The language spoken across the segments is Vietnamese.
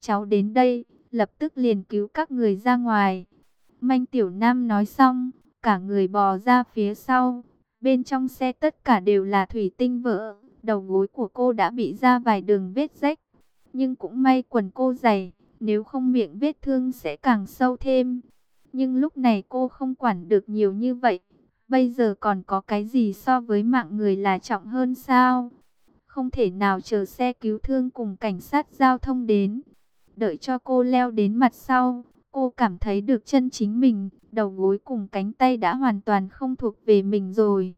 cháu đến đây, lập tức liền cứu các người ra ngoài. Manh Tiểu Nam nói xong, cả người bò ra phía sau. Bên trong xe tất cả đều là thủy tinh vỡ, đầu gối của cô đã bị ra vài đường vết rách. Nhưng cũng may quần cô dày, nếu không miệng vết thương sẽ càng sâu thêm. Nhưng lúc này cô không quản được nhiều như vậy. Bây giờ còn có cái gì so với mạng người là trọng hơn sao? Không thể nào chờ xe cứu thương cùng cảnh sát giao thông đến. Đợi cho cô leo đến mặt sau, cô cảm thấy được chân chính mình, đầu gối cùng cánh tay đã hoàn toàn không thuộc về mình rồi.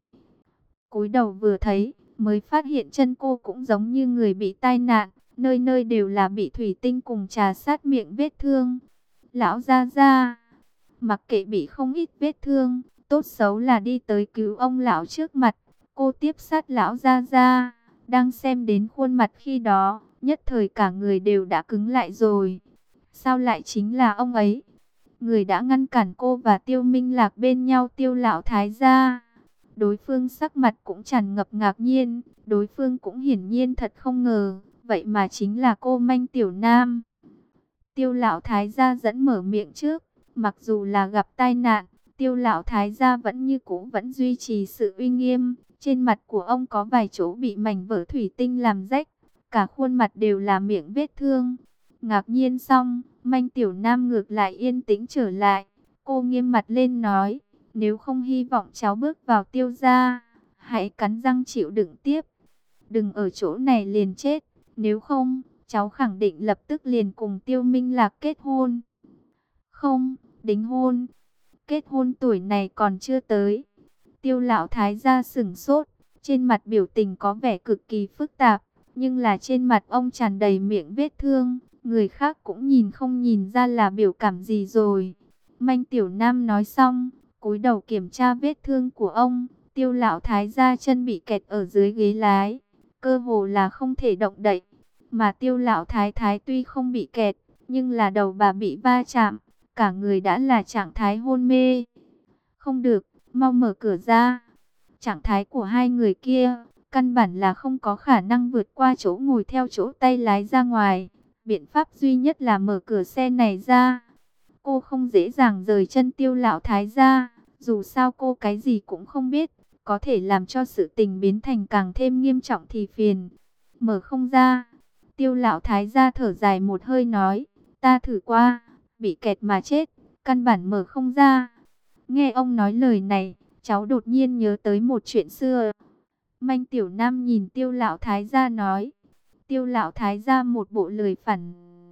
Cúi đầu vừa thấy, mới phát hiện chân cô cũng giống như người bị tai nạn, nơi nơi đều là bị thủy tinh cùng trà sát miệng vết thương. Lão Gia Gia, mặc kệ bị không ít vết thương, tốt xấu là đi tới cứu ông lão trước mặt. Cô tiếp sát Lão Gia Gia, đang xem đến khuôn mặt khi đó, nhất thời cả người đều đã cứng lại rồi. Sao lại chính là ông ấy? Người đã ngăn cản cô và Tiêu Minh Lạc bên nhau, Tiêu lão thái gia. Đối phương sắc mặt cũng tràn ngập ngạc nhiên, đối phương cũng hiển nhiên thật không ngờ, vậy mà chính là cô Manh Tiểu Nam. Tiêu lão thái gia dẫn mở miệng trước, mặc dù là gặp tai nạn, Tiêu lão thái gia vẫn như cũ vẫn duy trì sự uy nghiêm. Trên mặt của ông có vài chỗ bị mảnh vỡ thủy tinh làm rách, cả khuôn mặt đều là miệng vết thương. Ngạc nhiên xong, Manh Tiểu Nam ngược lại yên tĩnh trở lại. Cô nghiêm mặt lên nói, nếu không hy vọng cháu bước vào Tiêu gia, hãy cắn răng chịu đựng tiếp. Đừng ở chỗ này liền chết, nếu không, cháu khẳng định lập tức liền cùng Tiêu Minh Lạc kết hôn. Không, đính hôn. Kết hôn tuổi này còn chưa tới. Tiêu lão thái gia sửng sốt, trên mặt biểu tình có vẻ cực kỳ phức tạp, nhưng là trên mặt ông tràn đầy miệng vết thương, người khác cũng nhìn không nhìn ra là biểu cảm gì rồi. Manh Tiểu Nam nói xong, cúi đầu kiểm tra vết thương của ông. Tiêu lão thái gia chân bị kẹt ở dưới ghế lái, cơ hồ là không thể động đậy, mà Tiêu lão thái thái tuy không bị kẹt, nhưng là đầu bà bị va chạm, cả người đã là trạng thái hôn mê. Không được, mau mở cửa ra. Trạng thái của hai người kia, căn bản là không có khả năng vượt qua chỗ ngồi theo chỗ tay lái ra ngoài. Biện pháp duy nhất là mở cửa xe này ra. Cô không dễ dàng rời chân Tiêu lão thái ra, dù sao cô cái gì cũng không biết, có thể làm cho sự tình biến thành càng thêm nghiêm trọng thì phiền. Mở không ra. Tiêu lão thái ra thở dài một hơi nói, ta thử qua, bị kẹt mà chết, căn bản mở không ra. Nghe ông nói lời này, cháu đột nhiên nhớ tới một chuyện xưa. Manh Tiểu Nam nhìn Tiêu lão thái gia nói. Tiêu lão thái gia một bộ lời phản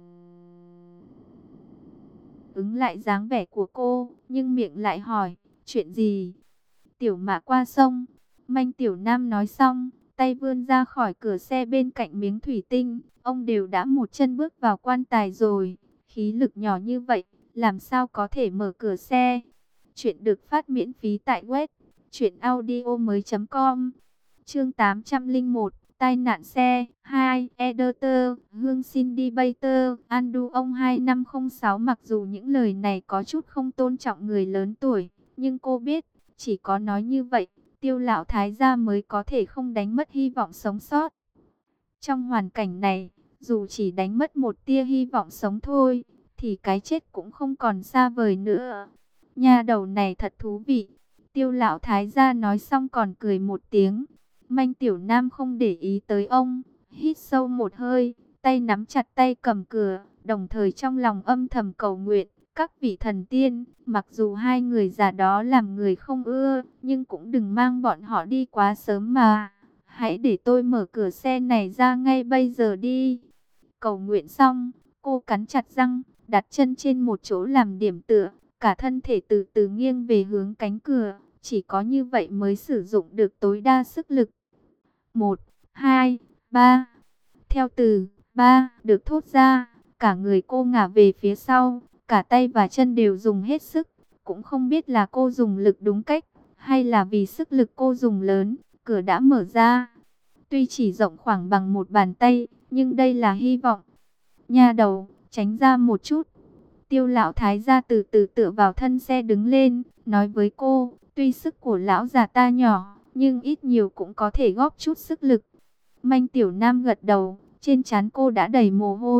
ứng lại dáng vẻ của cô, nhưng miệng lại hỏi, chuyện gì? Tiểu Mã qua sông. Manh Tiểu Nam nói xong, tay vươn ra khỏi cửa xe bên cạnh miếng thủy tinh. Ông đều đã một chân bước vào quan tài rồi, khí lực nhỏ như vậy, làm sao có thể mở cửa xe? Chuyện được phát miễn phí tại web truyệnaudiomoi.com. Chương 801, tai nạn xe 2, Editor, Hương Cindy Bater, Andu ông 2506. Mặc dù những lời này có chút không tôn trọng người lớn tuổi, nhưng cô biết, chỉ có nói như vậy, Tiêu lão thái gia mới có thể không đánh mất hy vọng sống sót. Trong hoàn cảnh này, dù chỉ đánh mất một tia hy vọng sống thôi, thì cái chết cũng không còn xa vời nữa. Nha đầu này thật thú vị. Tiêu lão thái gia nói xong còn cười một tiếng. Manh Tiểu Nam không để ý tới ông, hít sâu một hơi, tay nắm chặt tay cầm cửa, đồng thời trong lòng âm thầm cầu nguyện, các vị thần tiên, mặc dù hai người già đó làm người không ưa, nhưng cũng đừng mang bọn họ đi quá sớm mà. Hãy để tôi mở cửa xe này ra ngay bây giờ đi. Cầu nguyện xong, cô cắn chặt răng, đặt chân trên một chỗ làm điểm tựa, cả thân thể từ từ nghiêng về hướng cánh cửa, chỉ có như vậy mới sử dụng được tối đa sức lực. 1, 2, 3. Theo từ 3 được thốt ra, cả người cô ngả về phía sau, cả tay và chân đều dùng hết sức, cũng không biết là cô dùng lực đúng cách, hay là vì sức lực cô dùng lớn, cửa đã mở ra. Tuy chỉ rộng khoảng bằng một bàn tay, nhưng đây là hy vọng. Nha đầu, tránh ra một chút. Tiêu lão thái gia từ từ tựa vào thân xe đứng lên, nói với cô, tuy sức của lão già ta nhỏ, nhưng ít nhiều cũng có thể góp chút sức lực. Manh Tiểu Nam gật đầu, trên trán cô đã đầy mồ hôi,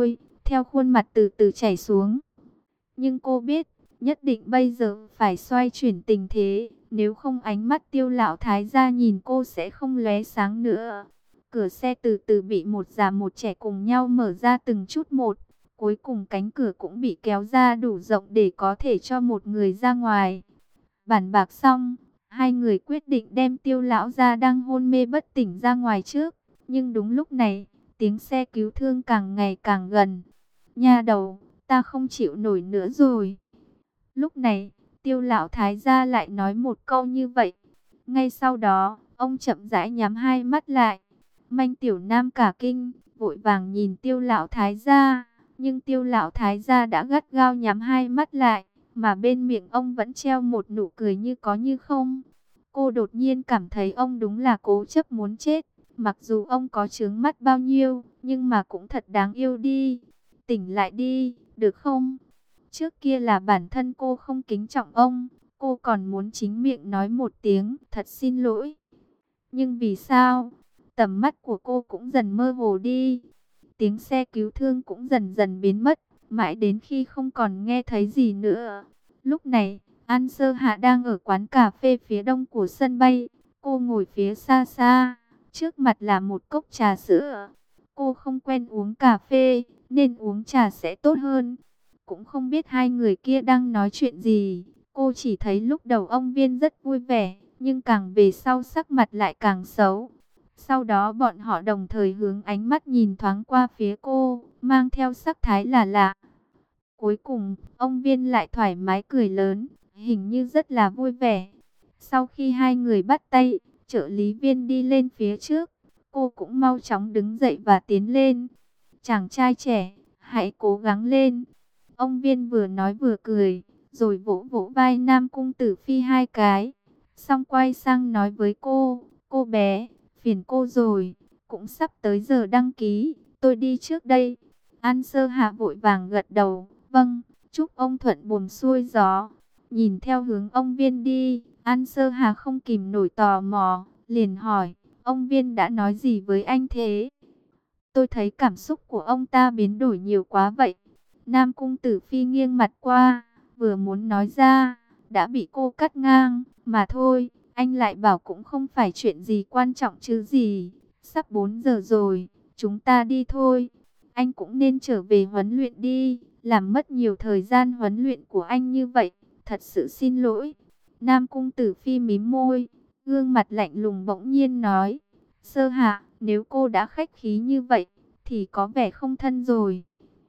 theo khuôn mặt từ từ chảy xuống. Nhưng cô biết, nhất định bây giờ phải xoay chuyển tình thế, nếu không ánh mắt Tiêu lão thái gia nhìn cô sẽ không lóe sáng nữa. Cửa xe từ từ bị một già một trẻ cùng nhau mở ra từng chút một. Cuối cùng cánh cửa cũng bị kéo ra đủ rộng để có thể cho một người ra ngoài. Bàn bạc xong, hai người quyết định đem Tiêu lão gia đang hôn mê bất tỉnh ra ngoài trước. Nhưng đúng lúc này, tiếng xe cứu thương càng ngày càng gần. Nha đầu, ta không chịu nổi nữa rồi. Lúc này, Tiêu lão thái gia lại nói một câu như vậy. Ngay sau đó, ông chậm rãi nhắm hai mắt lại. Manh Tiểu Nam cả kinh, vội vàng nhìn Tiêu lão thái gia, nhưng Tiêu lão thái gia đã gắt gao nhắm hai mắt lại, mà bên miệng ông vẫn treo một nụ cười như có như không. Cô đột nhiên cảm thấy ông đúng là cố chấp muốn chết, mặc dù ông có chướng mắt bao nhiêu, nhưng mà cũng thật đáng yêu đi. Tỉnh lại đi, được không? Trước kia là bản thân cô không kính trọng ông, cô còn muốn chính miệng nói một tiếng thật xin lỗi. Nhưng vì sao? Tầm mắt của cô cũng dần mơ hồ đi. Tiếng xe cứu thương cũng dần dần biến mất, mãi đến khi không còn nghe thấy gì nữa. Lúc này, An Sơ Hạ đang ở quán cà phê phía đông của sân bay. Cô ngồi phía xa xa, trước mặt là một cốc trà sữa. Cô không quen uống cà phê, nên uống trà sẽ tốt hơn. Cũng không biết hai người kia đang nói chuyện gì. Cô chỉ thấy lúc đầu ông Viên rất vui vẻ, nhưng càng về sau sắc mặt lại càng xấu. Sau đó bọn họ đồng thời hướng ánh mắt nhìn thoáng qua phía cô, mang theo sắc thái là lạ. Cuối cùng, ông Viên lại thoải mái cười lớn, hình như rất là vui vẻ. Sau khi hai người bắt tay, trợ lý Viên đi lên phía trước. Cô cũng mau chóng đứng dậy và tiến lên. Chàng trai trẻ, hãy cố gắng lên. Ông Viên vừa nói vừa cười, rồi vỗ vỗ vai Nam Cung Tử Phi hai cái. Xong quay sang nói với cô bé, phiền cô rồi, cũng sắp tới giờ đăng ký, tôi đi trước đây. An Sơ Hạ vội vàng gật đầu, vâng, chúc ông thuận buồm xuôi gió. Nhìn theo hướng ông Viên đi, An Sơ Hà không kìm nổi tò mò, liền hỏi, ông Viên đã nói gì với anh thế? Tôi thấy cảm xúc của ông ta biến đổi nhiều quá vậy. Nam Cung Tử Phi nghiêng mặt qua, vừa muốn nói ra, đã bị cô cắt ngang, mà thôi, anh lại bảo cũng không phải chuyện gì quan trọng chứ gì. Sắp 4 giờ rồi, chúng ta đi thôi. Anh cũng nên trở về huấn luyện đi, làm mất nhiều thời gian huấn luyện của anh như vậy, thật sự xin lỗi. Nam Cung Tử Phi mím môi, gương mặt lạnh lùng bỗng nhiên nói, Sơ Hạ, nếu cô đã khách khí như vậy, thì có vẻ không thân rồi.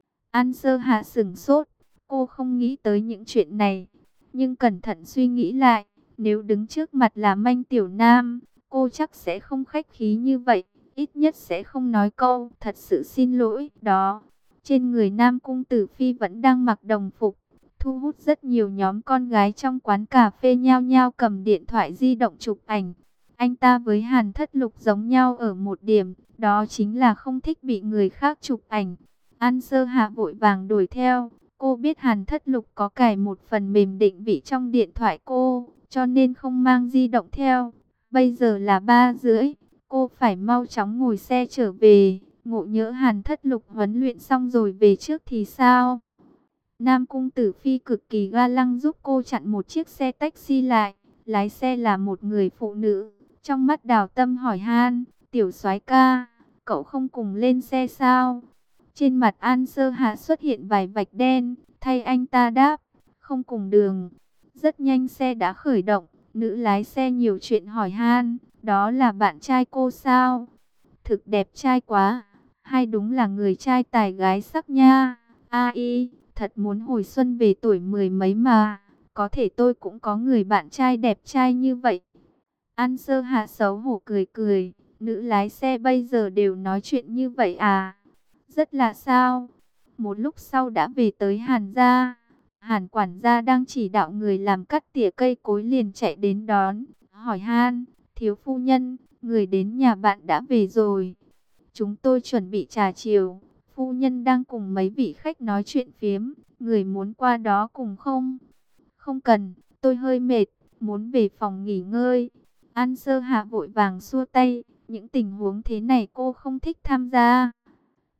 An Sơ Hạ sửng sốt, cô không nghĩ tới những chuyện này, nhưng cẩn thận suy nghĩ lại, nếu đứng trước mặt là Manh Tiểu Nam, cô chắc sẽ không khách khí như vậy, ít nhất sẽ không nói câu thật sự xin lỗi đó. Trên người Nam Cung Tử Phi vẫn đang mặc đồng phục, thu hút rất nhiều nhóm con gái trong quán cà phê nhao nhao cầm điện thoại di động chụp ảnh. Anh ta với Hàn Thất Lục giống nhau ở một điểm, đó chính là không thích bị người khác chụp ảnh. An Sơ Hạ vội vàng đuổi theo, cô biết Hàn Thất Lục có cài một phần mềm định vị trong điện thoại cô, cho nên không mang di động theo. Bây giờ là 3:30, cô phải mau chóng ngồi xe trở về, ngộ nhỡ Hàn Thất Lục huấn luyện xong rồi về trước thì sao? Nam Cung Tử Phi cực kỳ ga lăng giúp cô chặn một chiếc xe taxi lại, lái xe là một người phụ nữ. Trong mắt Đào Tâm hỏi han, tiểu soái ca, cậu không cùng lên xe sao? Trên mặt An Sơ Hạ xuất hiện vài vạch đen, thay anh ta đáp, không cùng đường. Rất nhanh xe đã khởi động, nữ lái xe nhiều chuyện hỏi han, đó là bạn trai cô sao? Thực đẹp trai quá, hay đúng là người trai tài gái sắc nha. Ai, thật muốn hồi xuân về tuổi mười mấy mà, có thể tôi cũng có người bạn trai đẹp trai như vậy. An Sơ Hạ xấu hổ cười cười, nữ lái xe bây giờ đều nói chuyện như vậy à? Rất là sao? Một lúc sau đã về tới Hàn gia. Hàn quản gia đang chỉ đạo người làm cắt tỉa cây cối liền chạy đến đón, hỏi han, thiếu phu nhân, người đến nhà bạn đã về rồi. Chúng tôi chuẩn bị trà chiều, phu nhân đang cùng mấy vị khách nói chuyện phiếm, người muốn qua đó cùng không? Không cần, tôi hơi mệt, muốn về phòng nghỉ ngơi. An Sơ Hạ vội vàng xua tay, những tình huống thế này cô không thích tham gia.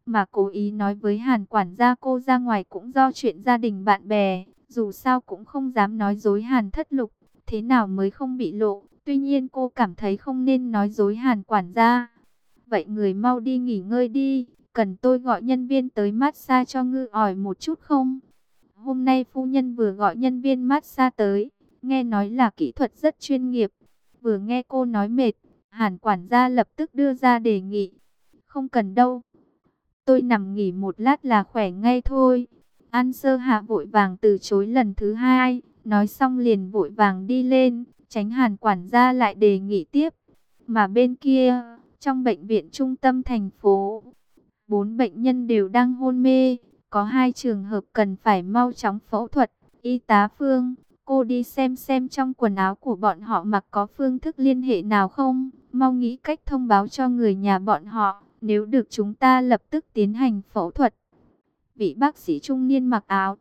mà cố ý nói với Hàn quản gia cô ra ngoài cũng do chuyện gia đình bạn bè, dù sao cũng không dám nói dối Hàn Thất Lục, thế nào mới không bị lộ. Tuy nhiên cô cảm thấy không nên nói dối Hàn quản gia. Vậy người mau đi nghỉ ngơi đi, cần tôi gọi nhân viên tới massage cho ngư ỏi một chút không? Hôm nay phu nhân vừa gọi nhân viên massage tới, nghe nói là kỹ thuật rất chuyên nghiệp. Vừa nghe cô nói mệt, Hàn quản gia lập tức đưa ra đề nghị. Không cần đâu, tôi nằm nghỉ một lát là khỏe ngay thôi. An Sơ Hạ vội vàng từ chối lần thứ hai, nói xong liền vội vàng đi lên, tránh Hàn quản gia lại đề nghị tiếp. Mà bên kia, trong bệnh viện trung tâm thành phố, 4 bệnh nhân đều đang hôn mê, có 2 trường hợp cần phải mau chóng phẫu thuật. Y tá Phương, cô đi xem trong quần áo của bọn họ mặc có phương thức liên hệ nào không? Mau nghĩ cách thông báo cho người nhà bọn họ, nếu được chúng ta lập tức tiến hành phẫu thuật. Vị bác sĩ trung niên mặc áo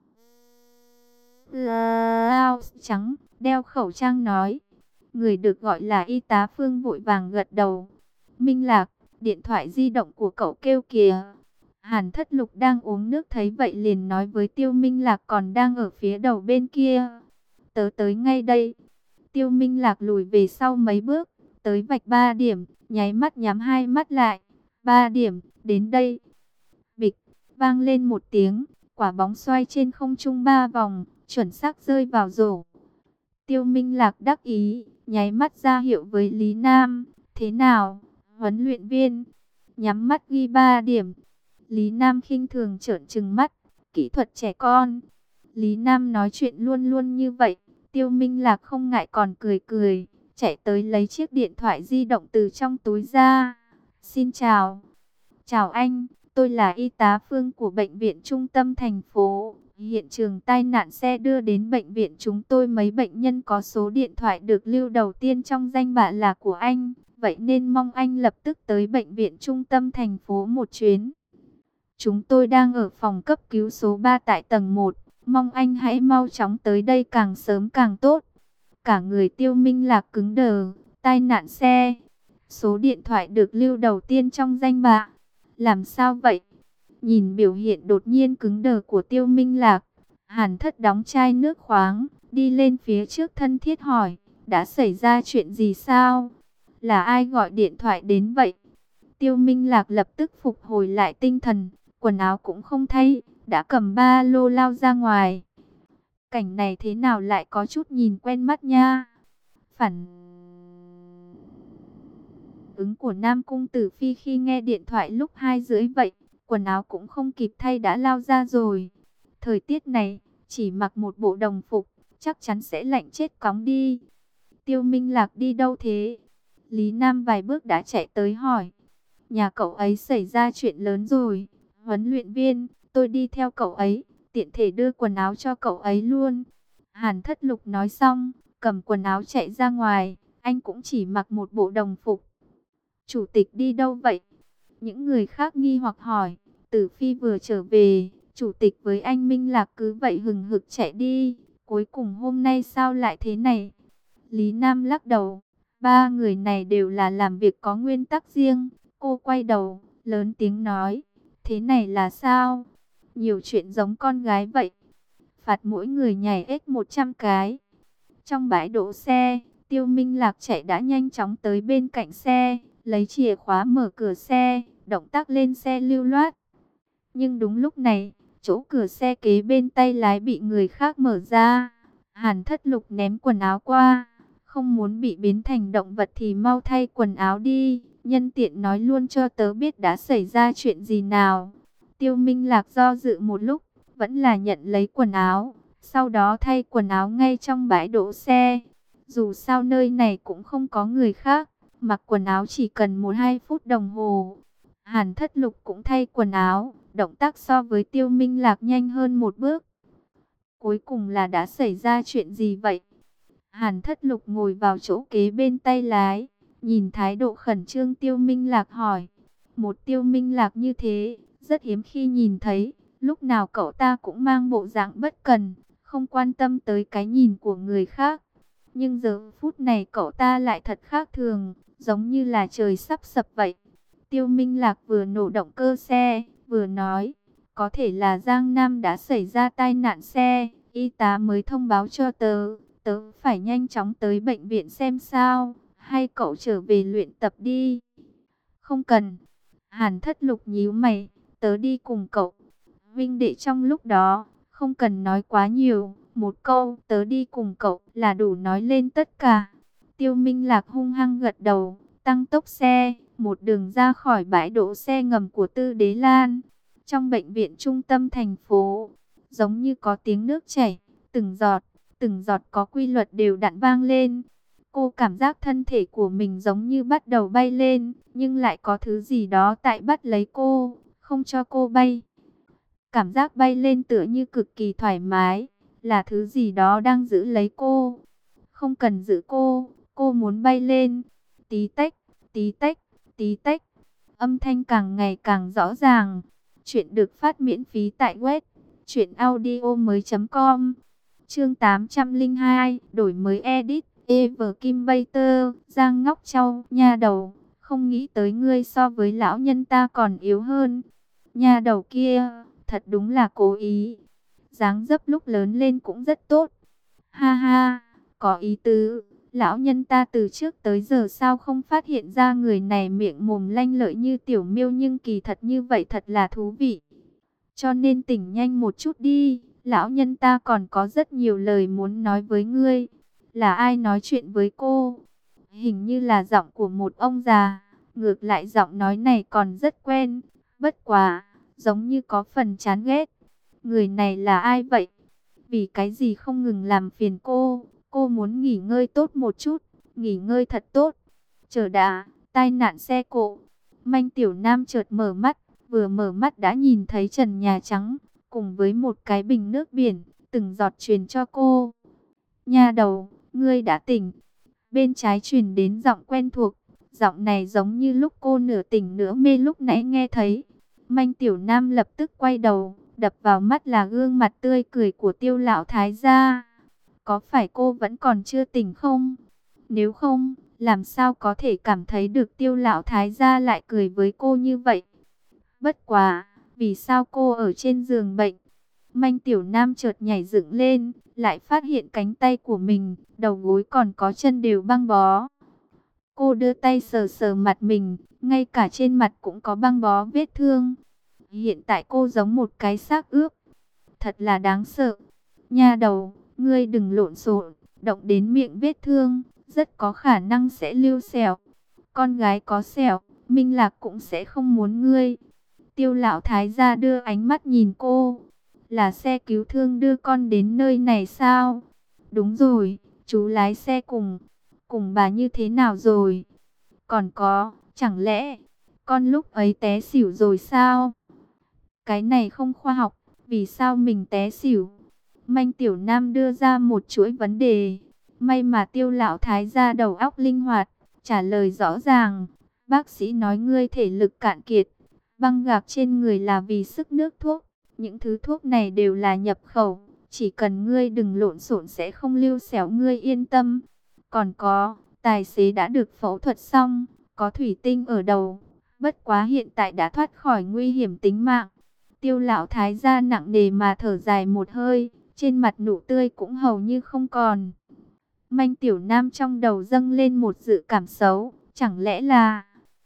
trắng, đeo khẩu trang nói. Người được gọi là y tá Phương vội vàng gật đầu. Minh Lạc, điện thoại di động của cậu kêu kìa. Hàn Thất Lục đang uống nước thấy vậy liền nói với Tiêu Minh Lạc còn đang ở phía đầu bên kia. Tớ tới ngay đây. Tiêu Minh Lạc lùi về sau mấy bước, tới vạch 3 điểm, nháy mắt nhắm hai mắt lại. 3 điểm, đến đây. Bịch, vang lên một tiếng, quả bóng xoay trên không trung 3 vòng, chuẩn xác rơi vào rổ. Tiêu Minh Lạc đắc ý, nháy mắt ra hiệu với Lý Nam. Thế nào, huấn luyện viên? Nhắm mắt ghi 3 điểm. Lý Nam khinh thường trợn trừng mắt, kỹ thuật trẻ con. Lý Nam nói chuyện luôn luôn như vậy. Tiêu Minh Lạc không ngại còn cười cười, chạy tới lấy chiếc điện thoại di động từ trong túi ra. Xin chào. Chào anh, tôi là y tá Phương của bệnh viện trung tâm thành phố. Hiện trường tai nạn xe đưa đến bệnh viện chúng tôi mấy bệnh nhân có số điện thoại được lưu đầu tiên trong danh bạ là của anh. Vậy nên mong anh lập tức tới bệnh viện trung tâm thành phố một chuyến. Chúng tôi đang ở phòng cấp cứu số 3 tại tầng 1. Mong anh hãy mau chóng tới đây càng sớm càng tốt. Cả người Tiêu Minh Lạc cứng đờ. Tai nạn xe. Số điện thoại được lưu đầu tiên trong danh bạ. Làm sao vậy? Nhìn biểu hiện đột nhiên cứng đờ của Tiêu Minh Lạc, Hàn Thất đóng chai nước khoáng, đi lên phía trước thân thiết hỏi, đã xảy ra chuyện gì sao? Là ai gọi điện thoại đến vậy? Tiêu Minh Lạc lập tức phục hồi lại tinh thần, quần áo cũng không thay, đã cầm ba lô lao ra ngoài. Cảnh này thế nào lại có chút nhìn quen mắt nha. Phản ứng của Nam Cung Tử Phi khi nghe điện thoại lúc 2:30 vậy, quần áo cũng không kịp thay đã lao ra rồi. Thời tiết này, chỉ mặc một bộ đồng phục, chắc chắn sẽ lạnh chết cóng đi. Tiêu Minh Lạc đi đâu thế? Lý Nam vài bước đã chạy tới hỏi. Nhà cậu ấy xảy ra chuyện lớn rồi. Huấn luyện viên, tôi đi theo cậu ấy, tiện thể đưa quần áo cho cậu ấy luôn. Hàn Thất Lục nói xong, cầm quần áo chạy ra ngoài. Anh cũng chỉ mặc một bộ đồng phục. Chủ tịch đi đâu vậy? Những người khác nghi hoặc hỏi. Tử Phi vừa trở về, chủ tịch với anh Minh Lạc cứ vậy hừng hực chạy đi. Cuối cùng hôm nay sao lại thế này? Lý Nam lắc đầu. Ba người này đều là làm việc có nguyên tắc riêng. Cô quay đầu, lớn tiếng nói. Thế này là sao? Nhiều chuyện giống con gái vậy. Phạt mỗi người nhảy ếch 100 cái. Trong bãi đỗ xe, Tiêu Minh Lạc chạy đã nhanh chóng tới bên cạnh xe, lấy chìa khóa mở cửa xe, động tác lên xe lưu loát. Nhưng đúng lúc này, chỗ cửa xe kế bên tay lái bị người khác mở ra. Hàn Thất Lục ném quần áo qua, không muốn bị biến thành động vật thì mau thay quần áo đi, nhân tiện nói luôn cho tớ biết đã xảy ra chuyện gì nào. Tiêu Minh Lạc do dự một lúc, vẫn là nhận lấy quần áo, sau đó thay quần áo ngay trong bãi đỗ xe. Dù sao nơi này cũng không có người khác, mặc quần áo chỉ cần 1-2 phút đồng hồ. Hàn Thất Lục cũng thay quần áo, động tác so với Tiêu Minh Lạc nhanh hơn một bước. Cuối cùng là đã xảy ra chuyện gì vậy? Hàn Thất Lục ngồi vào chỗ kế bên tay lái, nhìn thái độ khẩn trương Tiêu Minh Lạc hỏi. Một Tiêu Minh Lạc như thế, rất hiếm khi nhìn thấy, lúc nào cậu ta cũng mang bộ dạng bất cần, không quan tâm tới cái nhìn của người khác. Nhưng giờ phút này cậu ta lại thật khác thường, giống như là trời sắp sập vậy. Tiêu Minh Lạc vừa nổ động cơ xe, vừa nói, có thể là Giang Nam đã xảy ra tai nạn xe, y tá mới thông báo cho tớ, tớ phải nhanh chóng tới bệnh viện xem sao, hay cậu trở về luyện tập đi. Không cần. Hàn Thất Lục nhíu mày, tớ đi cùng cậu. Vinh đệ trong lúc đó, không cần nói quá nhiều, một câu tớ đi cùng cậu là đủ nói lên tất cả. Tiêu Minh Lạc hung hăng gật đầu, tăng tốc xe, một đường ra khỏi bãi đỗ xe ngầm của Tư Đế Lan. Trong bệnh viện trung tâm thành phố, giống như có tiếng nước chảy, từng giọt có quy luật đều đặn vang lên. Cô cảm giác thân thể của mình giống như bắt đầu bay lên, nhưng lại có thứ gì đó tại bắt lấy cô, không cho cô bay. Cảm giác bay lên tựa như cực kỳ thoải mái, là thứ gì đó đang giữ lấy cô. Không cần giữ cô muốn bay lên. Tí tách, tí tách, tí tách. Âm thanh càng ngày càng rõ ràng. Chuyện được phát miễn phí tại web truyệnaudiomoi.com. Chương 802, đổi mới edit. Kim Bater, Giang Ngóc Châu, nha đầu, không nghĩ tới ngươi so với lão nhân ta còn yếu hơn. Nha đầu kia, thật đúng là cố ý. Dáng dấp lúc lớn lên cũng rất tốt. Ha ha, có ý tứ. Lão nhân ta từ trước tới giờ sao không phát hiện ra người này miệng mồm lanh lợi như tiểu miêu, nhưng kỳ thật như vậy thật là thú vị. Cho nên tỉnh nhanh một chút đi, lão nhân ta còn có rất nhiều lời muốn nói với ngươi. Là ai nói chuyện với cô? Hình như là giọng của một ông già. Ngược lại giọng nói này còn rất quen. Bất quá, giống như có phần chán ghét. Người này là ai vậy? Vì cái gì không ngừng làm phiền cô? Cô muốn nghỉ ngơi tốt một chút. Nghỉ ngơi thật tốt. Chờ đã, tai nạn xe cộ. Manh Tiểu Nam chợt mở mắt. Vừa mở mắt đã nhìn thấy trần nhà trắng. Cùng với một cái bình nước biển. Từng giọt truyền cho cô. Nha đầu, ngươi đã tỉnh. Bên trái truyền đến giọng quen thuộc. Giọng này giống như lúc cô nửa tỉnh nửa mê lúc nãy nghe thấy. Manh Tiểu Nam lập tức quay đầu. Đập vào mắt là gương mặt tươi cười của Tiêu lão thái gia. Có phải cô vẫn còn chưa tỉnh không? Nếu không, làm sao có thể cảm thấy được Tiêu lão thái gia lại cười với cô như vậy? Bất quá, vì sao cô ở trên giường bệnh? Manh Tiểu Nam chợt nhảy dựng lên, lại phát hiện cánh tay của mình, đầu gối còn có chân đều băng bó. Cô đưa tay sờ sờ mặt mình, ngay cả trên mặt cũng có băng bó vết thương. Hiện tại cô giống một cái xác ướp. Thật là đáng sợ. Nha đầu, ngươi đừng lộn xộn, động đến miệng vết thương, rất có khả năng sẽ lưu sẹo. Con gái có sẹo, Minh Lạc cũng sẽ không muốn ngươi. Tiêu lão thái gia đưa ánh mắt nhìn cô. Là xe cứu thương đưa con đến nơi này sao? Đúng rồi, chú lái xe cùng bà như thế nào rồi? Còn có, chẳng lẽ con lúc ấy té xỉu rồi sao? Cái này không khoa học, vì sao mình té xỉu? Manh Tiểu Nam đưa ra một chuỗi vấn đề. May mà Tiêu lão thái gia đầu óc linh hoạt, trả lời rõ ràng. Bác sĩ nói ngươi thể lực cạn kiệt, băng gạc trên người là vì sức nước thuốc. Những thứ thuốc này đều là nhập khẩu, chỉ cần ngươi đừng lộn xộn sẽ không lưu sẹo, ngươi yên tâm. Còn có, tài xế đã được phẫu thuật xong, có thủy tinh ở đầu, bất quá hiện tại đã thoát khỏi nguy hiểm tính mạng. Tiêu lão thái gia nặng nề mà thở dài một hơi, trên mặt nụ tươi cũng hầu như không còn. Manh Tiểu Nam trong đầu dâng lên một dự cảm xấu, chẳng lẽ là...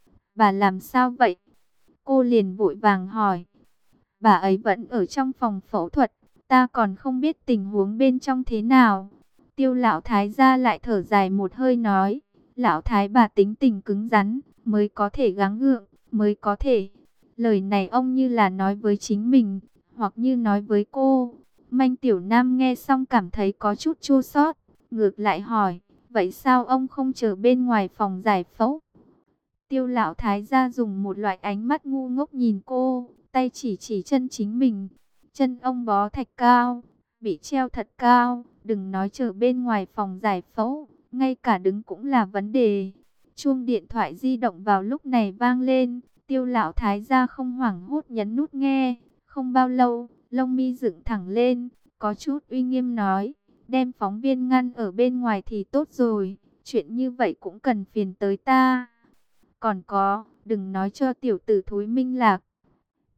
Bà làm sao vậy? Cô liền vội vàng hỏi. Bà ấy vẫn ở trong phòng phẫu thuật, ta còn không biết tình huống bên trong thế nào. Tiêu lão thái gia lại thở dài một hơi nói, lão thái bà tính tình cứng rắn, mới có thể gắng gượng, mới có thể. Lời này ông như là nói với chính mình, hoặc như nói với cô. Manh Tiểu Nam nghe xong cảm thấy có chút chua xót, ngược lại hỏi, vậy sao ông không chờ bên ngoài phòng giải phẫu? Tiêu lão thái gia dùng một loại ánh mắt ngu ngốc nhìn cô, tay chỉ chân chính mình. Chân ông bó thạch cao, bị treo thật cao, đừng nói chờ bên ngoài phòng giải phẫu, ngay cả đứng cũng là vấn đề. Chuông điện thoại di động vào lúc này vang lên, Tiêu lão thái gia không hoảng hốt nhấn nút nghe. Không bao lâu, lông mi dựng thẳng lên, có chút uy nghiêm nói, đem phóng viên ngăn ở bên ngoài thì tốt rồi, chuyện như vậy cũng cần phiền tới ta. Còn có, đừng nói cho tiểu tử thúi Minh Lạc.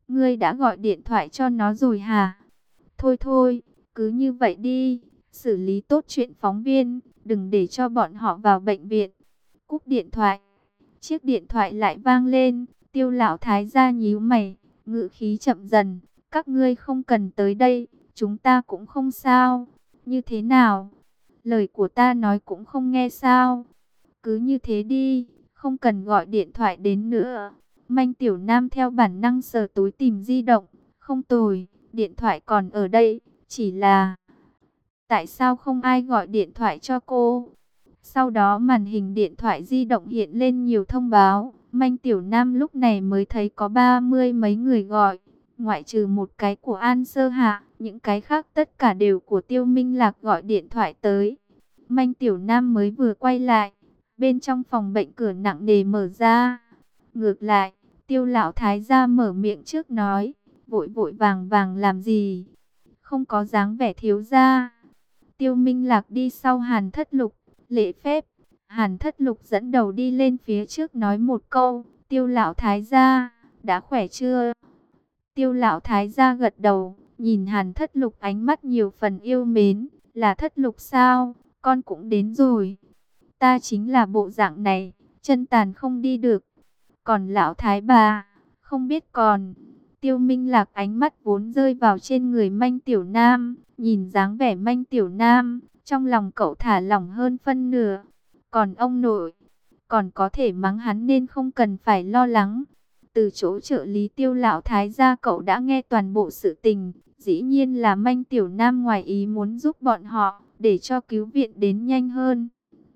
Ngươi đã gọi điện thoại cho nó rồi hả? Thôi thôi, cứ như vậy đi, xử lý tốt chuyện phóng viên, đừng để cho bọn họ vào bệnh viện. Cúp điện thoại, chiếc điện thoại lại vang lên, Tiêu lão thái gia nhíu mày, ngữ khí chậm dần, các ngươi không cần tới đây, chúng ta cũng không sao. Như thế nào? Lời của ta nói cũng không nghe sao? Cứ như thế đi, không cần gọi điện thoại đến nữa. Manh Tiểu Nam theo bản năng sờ túi tìm di động, không tồi, điện thoại còn ở đây, chỉ là tại sao không ai gọi điện thoại cho cô? Sau đó màn hình điện thoại di động hiện lên nhiều thông báo, Manh Tiểu Nam lúc này mới thấy có 30 mấy người gọi, ngoại trừ một cái của An Sơ Hạ, những cái khác tất cả đều của Tiêu Minh Lạc gọi điện thoại tới. Manh Tiểu Nam mới vừa quay lại, bên trong phòng bệnh cửa nặng nề mở ra. Ngược lại, Tiêu lão thái gia mở miệng trước nói, vội vội vàng vàng làm gì? Không có dáng vẻ thiếu gia. Tiêu Minh Lạc đi sau Hàn Thất Lục, lễ phép. Hàn Thất Lục dẫn đầu đi lên phía trước nói một câu, Tiêu lão thái gia, đã khỏe chưa? Tiêu lão thái gia gật đầu, nhìn Hàn Thất Lục ánh mắt nhiều phần yêu mến, là Thất Lục sao? Con cũng đến rồi. Ta chính là bộ dạng này, chân tàn không đi được. Còn lão thái bà, không biết còn. Tiêu Minh Lạc ánh mắt vốn rơi vào trên người Manh Tiểu Nam, nhìn dáng vẻ Manh Tiểu Nam, trong lòng cậu thả lỏng hơn phân nửa. Còn ông nội, còn có thể mắng hắn nên không cần phải lo lắng. Từ chỗ trợ lý Tiêu lão thái gia cậu đã nghe toàn bộ sự tình, dĩ nhiên là Manh Tiểu Nam ngoài ý muốn giúp bọn họ, để cho cứu viện đến nhanh hơn.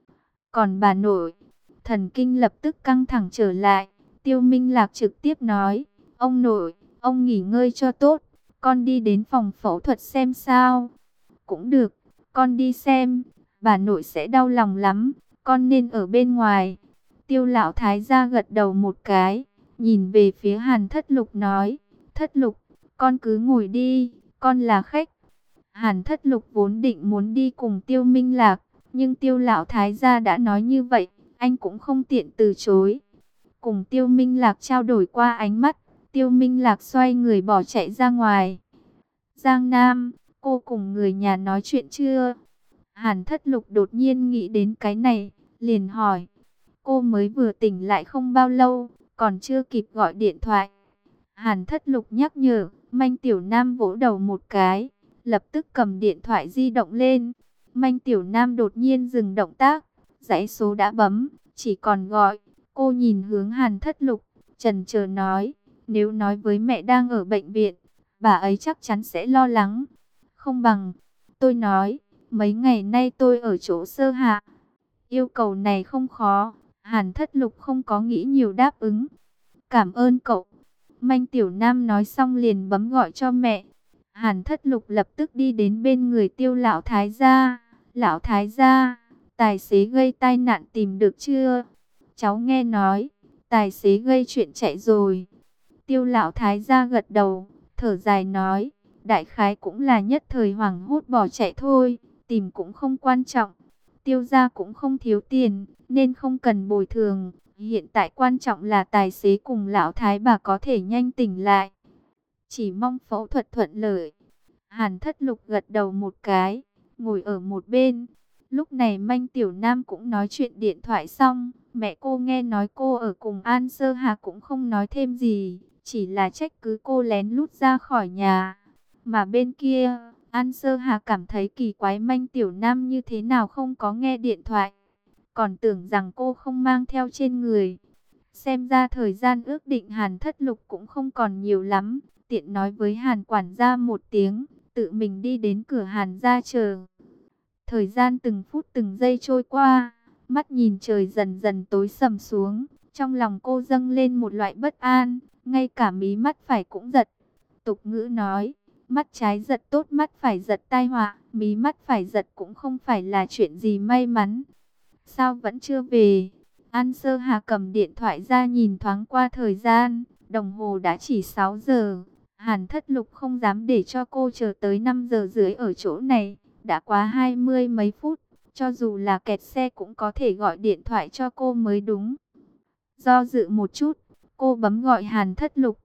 Còn bà nội, thần kinh lập tức căng thẳng trở lại. Tiêu Minh Lạc trực tiếp nói, ông nội, ông nghỉ ngơi cho tốt, con đi đến phòng phẫu thuật xem sao. Cũng được, con đi xem, bà nội sẽ đau lòng lắm, con nên ở bên ngoài. Tiêu lão thái gia gật đầu một cái, nhìn về phía Hàn Thất Lục nói, Thất Lục, con cứ ngồi đi, con là khách. Hàn Thất Lục vốn định muốn đi cùng Tiêu Minh Lạc, nhưng Tiêu lão thái gia đã nói như vậy, anh cũng không tiện từ chối. Cùng Tiêu Minh Lạc trao đổi qua ánh mắt, Tiêu Minh Lạc xoay người bỏ chạy ra ngoài. Giang Nam, cô cùng người nhà nói chuyện chưa? Hàn Thất Lục đột nhiên nghĩ đến cái này, liền hỏi. Cô mới vừa tỉnh lại không bao lâu, còn chưa kịp gọi điện thoại. Hàn Thất Lục nhắc nhở, Manh Tiểu Nam vỗ đầu một cái, lập tức cầm điện thoại di động lên. Manh Tiểu Nam đột nhiên dừng động tác, dãy số đã bấm, chỉ còn gọi. Cô nhìn hướng Hàn Thất Lục, chần chờ nói, nếu nói với mẹ đang ở bệnh viện, bà ấy chắc chắn sẽ lo lắng. Không bằng, tôi nói, mấy ngày nay tôi ở chỗ Sơ Hạ. Yêu cầu này không khó, Hàn Thất Lục không có nghĩ nhiều đáp ứng. Cảm ơn cậu. Manh Tiểu Nam nói xong liền bấm gọi cho mẹ. Hàn Thất Lục lập tức đi đến bên người Tiêu lão thái gia. Lão thái gia, tài xế gây tai nạn tìm được chưa? Cháu nghe nói, tài xế gây chuyện chạy rồi. Tiêu lão thái gia gật đầu, thở dài nói, đại khái cũng là nhất thời hoảng hốt bỏ chạy thôi, tìm cũng không quan trọng. Tiêu gia cũng không thiếu tiền, nên không cần bồi thường. Hiện tại quan trọng là tài xế cùng lão thái bà có thể nhanh tỉnh lại. Chỉ mong phẫu thuật thuận lợi. Hàn Thất Lục gật đầu một cái, ngồi ở một bên. Lúc này Manh Tiểu Nam cũng nói chuyện điện thoại xong. Mẹ cô nghe nói cô ở cùng An Sơ Hà cũng không nói thêm gì, chỉ là trách cứ cô lén lút ra khỏi nhà. Mà bên kia, An Sơ Hà cảm thấy kỳ quái Manh Tiểu Nam như thế nào không có nghe điện thoại. Còn tưởng rằng cô không mang theo trên người. Xem ra thời gian ước định Hàn Thất Lục cũng không còn nhiều lắm. Tiện nói với Hàn quản gia một tiếng, tự mình đi đến cửa Hàn gia chờ. Thời gian từng phút từng giây trôi qua, mắt nhìn trời dần dần tối sầm xuống, trong lòng cô dâng lên một loại bất an, ngay cả mí mắt phải cũng giật. Tục ngữ nói, mắt trái giật tốt mắt phải giật tai họa, mí mắt phải giật cũng không phải là chuyện gì may mắn. Sao vẫn chưa về? An Sơ Hà cầm điện thoại ra nhìn thoáng qua thời gian, đồng hồ đã chỉ 6 giờ. Hàn Thất Lục không dám để cho cô chờ tới 5 giờ rưỡi ở chỗ này, đã quá 20 mấy phút, cho dù là kẹt xe cũng có thể gọi điện thoại cho cô mới đúng. Do dự một chút, cô bấm gọi Hàn Thất Lục.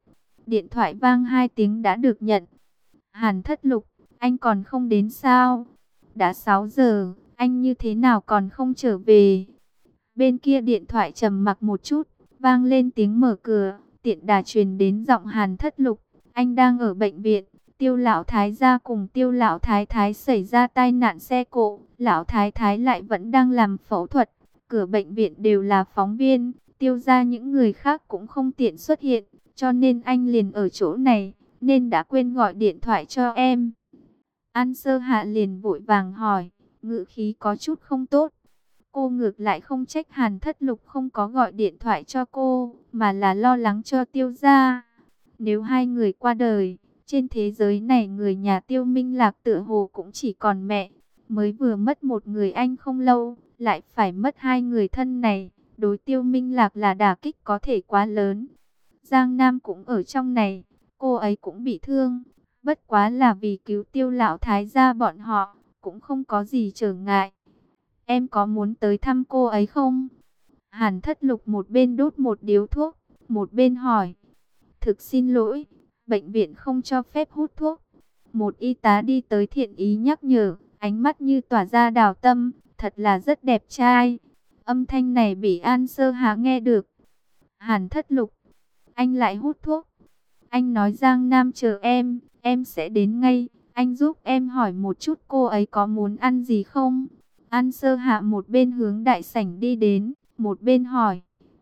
Điện thoại vang 2 tiếng đã được nhận. Hàn Thất Lục, anh còn không đến sao? Đã 6 giờ, anh như thế nào còn không trở về? Bên kia điện thoại trầm mặc một chút, vang lên tiếng mở cửa, tiện đà truyền đến giọng Hàn Thất Lục. Anh đang ở bệnh viện, Tiêu lão thái gia cùng Tiêu lão thái thái xảy ra tai nạn xe cộ, lão thái thái lại vẫn đang làm phẫu thuật. Cửa bệnh viện đều là phóng viên, Tiêu gia những người khác cũng không tiện xuất hiện, cho nên anh liền ở chỗ này, nên đã quên gọi điện thoại cho em. An Sơ Hạ liền vội vàng hỏi, ngữ khí có chút không tốt. Cô ngược lại không trách Hàn Thất Lục không có gọi điện thoại cho cô, mà là lo lắng cho Tiêu gia. Nếu hai người qua đời, trên thế giới này người nhà Tiêu Minh Lạc tựa hồ cũng chỉ còn mẹ. Mới vừa mất một người anh không lâu, lại phải mất hai người thân này. Đối Tiêu Minh Lạc là đả kích có thể quá lớn. Giang Nam cũng ở trong này, cô ấy cũng bị thương. Bất quá là vì cứu Tiêu lão thái gia bọn họ, cũng không có gì trở ngại. Em có muốn tới thăm cô ấy không? Hàn Thất Lục một bên đốt một điếu thuốc, một bên hỏi. Thực xin lỗi, bệnh viện không cho phép hút thuốc. Một y tá đi tới thiện ý nhắc nhở, ánh mắt như tỏa ra đào tâm, thật là rất đẹp trai. Âm thanh này bị An Sơ Hà nghe được. Hàn Thất Lục, anh lại hút thuốc. Anh nói Giang Nam chờ em sẽ đến ngay. Anh giúp em hỏi một chút cô ấy có muốn ăn gì không? An Sơ Hạ một bên hướng đại sảnh đi đến, một bên hỏi.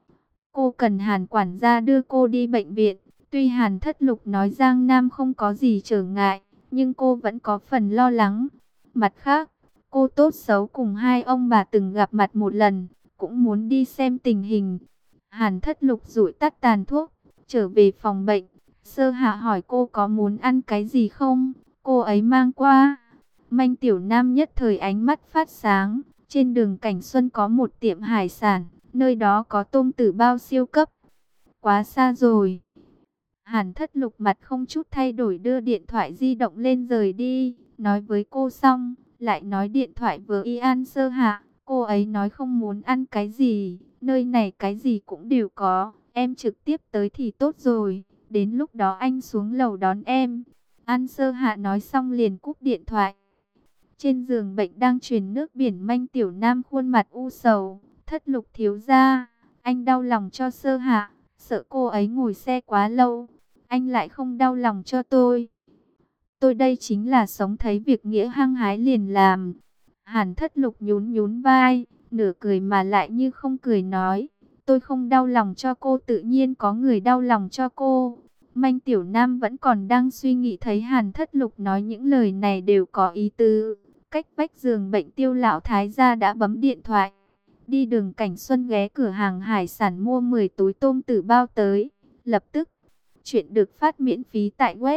Cô cần Hàn quản gia đưa cô đi bệnh viện. Tuy Hàn Thất Lục nói Giang Nam không có gì trở ngại, nhưng cô vẫn có phần lo lắng. Mặt khác, cô tốt xấu cùng hai ông bà từng gặp mặt một lần, cũng muốn đi xem tình hình. Hàn Thất Lục rụi tắt tàn thuốc, trở về phòng bệnh. Sơ Hạ hỏi cô có muốn ăn cái gì không? Cô ấy mang qua. Manh Tiểu Nam nhất thời ánh mắt phát sáng. Trên đường Cảnh Xuân có một tiệm hải sản, nơi đó có tôm tử bao siêu cấp. Quá xa rồi. Hàn Thất Lục mặt không chút thay đổi đưa điện thoại di động lên rời đi. Nói với cô xong, lại nói điện thoại với An Sơ Hạ. Cô ấy nói không muốn ăn cái gì, nơi này cái gì cũng đều có. Em trực tiếp tới thì tốt rồi, đến lúc đó anh xuống lầu đón em. An Sơ Hạ nói xong liền cúp điện thoại. Trên giường bệnh đang truyền nước biển, Manh Tiểu Nam khuôn mặt u sầu. Thất Lục thiếu gia, anh đau lòng cho Sơ Hạ, sợ cô ấy ngồi xe quá lâu. Anh lại không đau lòng cho tôi. Tôi đây chính là sống thấy việc nghĩa hăng hái liền làm. Hàn Thất Lục nhún nhún vai, nửa cười mà lại như không cười nói. Tôi không đau lòng cho cô, tự nhiên có người đau lòng cho cô. Manh Tiểu Nam vẫn còn đang suy nghĩ, thấy Hàn Thất Lục nói những lời này đều có ý tứ. Cách vách giường bệnh Tiêu lão thái gia đã bấm điện thoại. Đi đường Cảnh Xuân ghé cửa hàng hải sản mua 10 túi tôm tử bao tới. Lập tức, chuyện được phát miễn phí tại web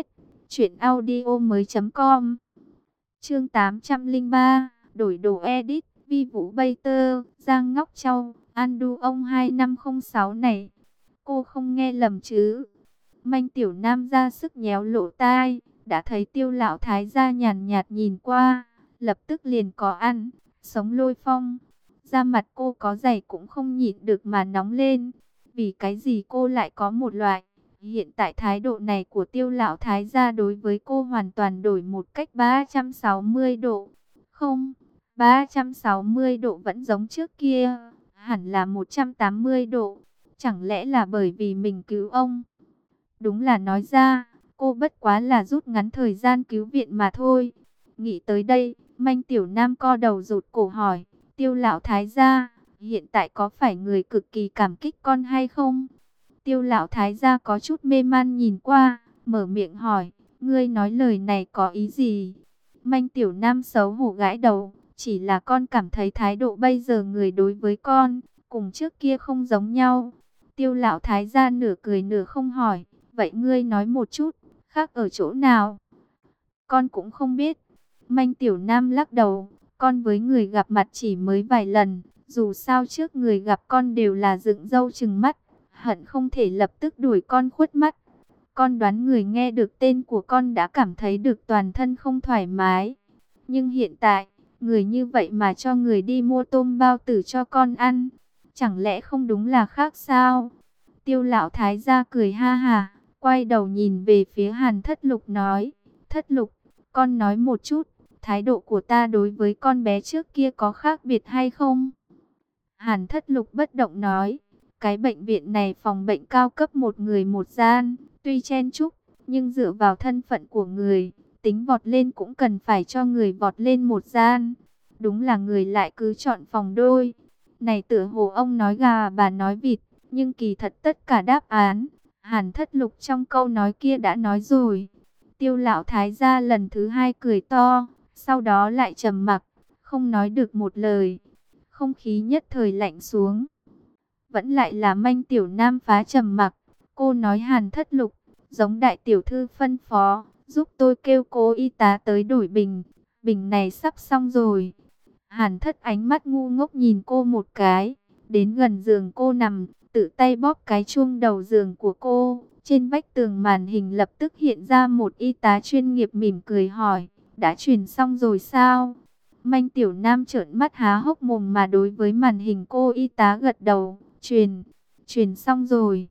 truyệnaudiomoi.com. Chương 803, đổi đồ edit, Vi Vũ Bay Tơ, Giang Ngóc Châu, Andu ông 2506 này. Cô không nghe lầm chứ? Manh Tiểu Nam ra sức nhéo lỗ tai, đã thấy Tiêu lão thái gia nhàn nhạt nhìn qua, lập tức liền có ăn, sống lôi phong. Da mặt cô có dày cũng không nhịn được mà nóng lên. Vì cái gì cô lại có một loại, hiện tại thái độ này của Tiêu lão thái gia đối với cô hoàn toàn đổi một cách 360 độ. Không, 360 độ vẫn giống trước kia, hẳn là 180 độ. Chẳng lẽ là bởi vì mình cứu ông? Đúng là nói ra, cô bất quá là rút ngắn thời gian cứu viện mà thôi. Nghĩ tới đây, Manh Tiểu Nam co đầu rụt cổ hỏi, Tiêu lão thái gia, hiện tại có phải người cực kỳ cảm kích con hay không? Tiêu lão thái gia có chút mê man nhìn qua, mở miệng hỏi, ngươi nói lời này có ý gì? Manh Tiểu Nam xấu hổ gãi đầu, chỉ là con cảm thấy thái độ bây giờ người đối với con, cùng trước kia không giống nhau. Tiêu lão thái gia nửa cười nửa không hỏi, vậy ngươi nói một chút, khác ở chỗ nào? Con cũng không biết. Manh Tiểu Nam lắc đầu, con với người gặp mặt chỉ mới vài lần, dù sao trước người gặp con đều là dựng râu trừng mắt, hận không thể lập tức đuổi con khuất mắt. Con đoán người nghe được tên của con đã cảm thấy được toàn thân không thoải mái. Nhưng hiện tại, người như vậy mà cho người đi mua tôm bao tử cho con ăn, chẳng lẽ không đúng là khác sao? Tiêu lão thái gia cười ha hà, quay đầu nhìn về phía Hàn Thất Lục nói, Thất Lục, con nói một chút, thái độ của ta đối với con bé trước kia có khác biệt hay không? Hàn Thất Lục bất động nói, cái bệnh viện này phòng bệnh cao cấp một người một gian, tuy chen chúc, nhưng dựa vào thân phận của người, tính vọt lên cũng cần phải cho người vọt lên một gian. Đúng là người lại cứ chọn phòng đôi. Này tựa hồ ông nói gà bà nói vịt, nhưng kỳ thật tất cả đáp án, Hàn Thất Lục trong câu nói kia đã nói rồi. Tiêu lão thái gia lần thứ hai cười to, sau đó lại trầm mặc, không nói được một lời. Không khí nhất thời lạnh xuống. Vẫn lại là Manh Tiểu Nam phá trầm mặc. Cô nói Hàn Thất Lục, giống đại tiểu thư phân phó, giúp tôi kêu cô y tá tới đổi bình. Bình này sắp xong rồi. Hàn Thất ánh mắt ngu ngốc nhìn cô một cái, đến gần giường cô nằm, tự tay bóp cái chuông đầu giường của cô. Trên vách tường màn hình lập tức hiện ra một y tá chuyên nghiệp mỉm cười hỏi, đã truyền xong rồi sao? Manh Tiểu Nam trợn mắt há hốc mồm mà đối với màn hình cô y tá gật đầu, truyền xong rồi.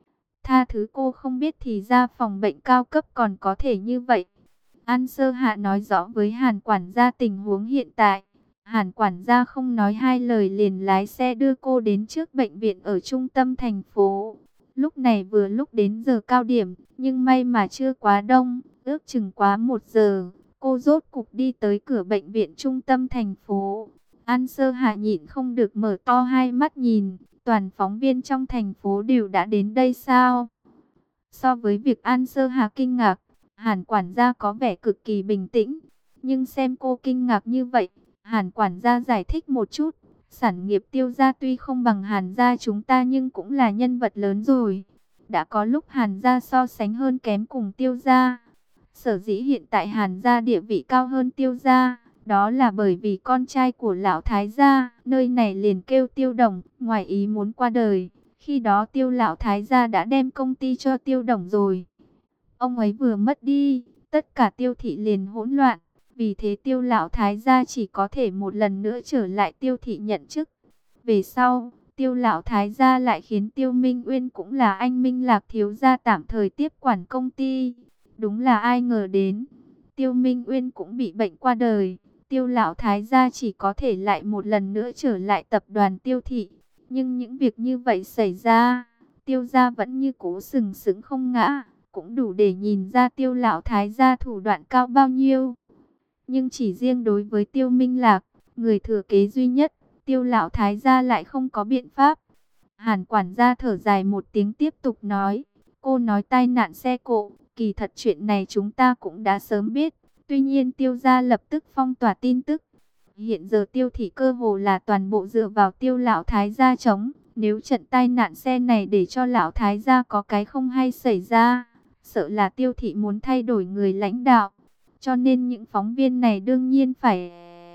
Tha thứ cô không biết thì ra phòng bệnh cao cấp còn có thể như vậy. An Sơ Hạ nói rõ với Hàn quản gia tình huống hiện tại. Hàn quản gia không nói hai lời liền lái xe đưa cô đến trước bệnh viện ở trung tâm thành phố. Lúc này vừa lúc đến giờ cao điểm, nhưng may mà chưa quá đông, ước chừng quá 1 giờ. Cô rốt cục đi tới cửa bệnh viện trung tâm thành phố. An Sơ Hạ nhịn không được mở to hai mắt nhìn, toàn phóng viên trong thành phố đều đã đến đây sao? So với việc An Sơ Hạ kinh ngạc, Hàn quản gia có vẻ cực kỳ bình tĩnh. Nhưng xem cô kinh ngạc như vậy, Hàn quản gia giải thích một chút. Sản nghiệp Tiêu gia tuy không bằng Hàn gia chúng ta nhưng cũng là nhân vật lớn rồi. Đã có lúc Hàn gia so sánh hơn kém cùng Tiêu gia. Sở dĩ hiện tại Hàn gia địa vị cao hơn Tiêu gia, đó là bởi vì con trai của lão thái gia, nơi này liền kêu Tiêu Đồng, ngoài ý muốn qua đời. Khi đó Tiêu lão thái gia đã đem công ty cho Tiêu Đồng rồi. Ông ấy vừa mất đi, tất cả Tiêu thị liền hỗn loạn. Vì thế Tiêu lão thái gia chỉ có thể một lần nữa trở lại Tiêu thị nhận chức. Về sau, Tiêu lão thái gia lại khiến Tiêu Minh Uyên cũng là anh Minh Lạc thiếu gia tạm thời tiếp quản công ty. Đúng là ai ngờ đến, Tiêu Minh Uyên cũng bị bệnh qua đời. Tiêu lão thái gia chỉ có thể lại một lần nữa trở lại tập đoàn Tiêu thị. Nhưng những việc như vậy xảy ra, Tiêu gia vẫn như cũ sừng sững không ngã, cũng đủ để nhìn ra Tiêu lão thái gia thủ đoạn cao bao nhiêu. Nhưng chỉ riêng đối với Tiêu Minh Lạc, người thừa kế duy nhất, Tiêu lão thái gia lại không có biện pháp. Hàn quản gia thở dài một tiếng tiếp tục nói, cô nói tai nạn xe cộ, kỳ thật chuyện này chúng ta cũng đã sớm biết. Tuy nhiên Tiêu gia lập tức phong tỏa tin tức. Hiện giờ Tiêu thị cơ hồ là toàn bộ dựa vào Tiêu lão thái gia chống. Nếu trận tai nạn xe này để cho lão thái gia có cái không hay xảy ra, sợ là Tiêu thị muốn thay đổi người lãnh đạo. Cho nên những phóng viên này đương nhiên phải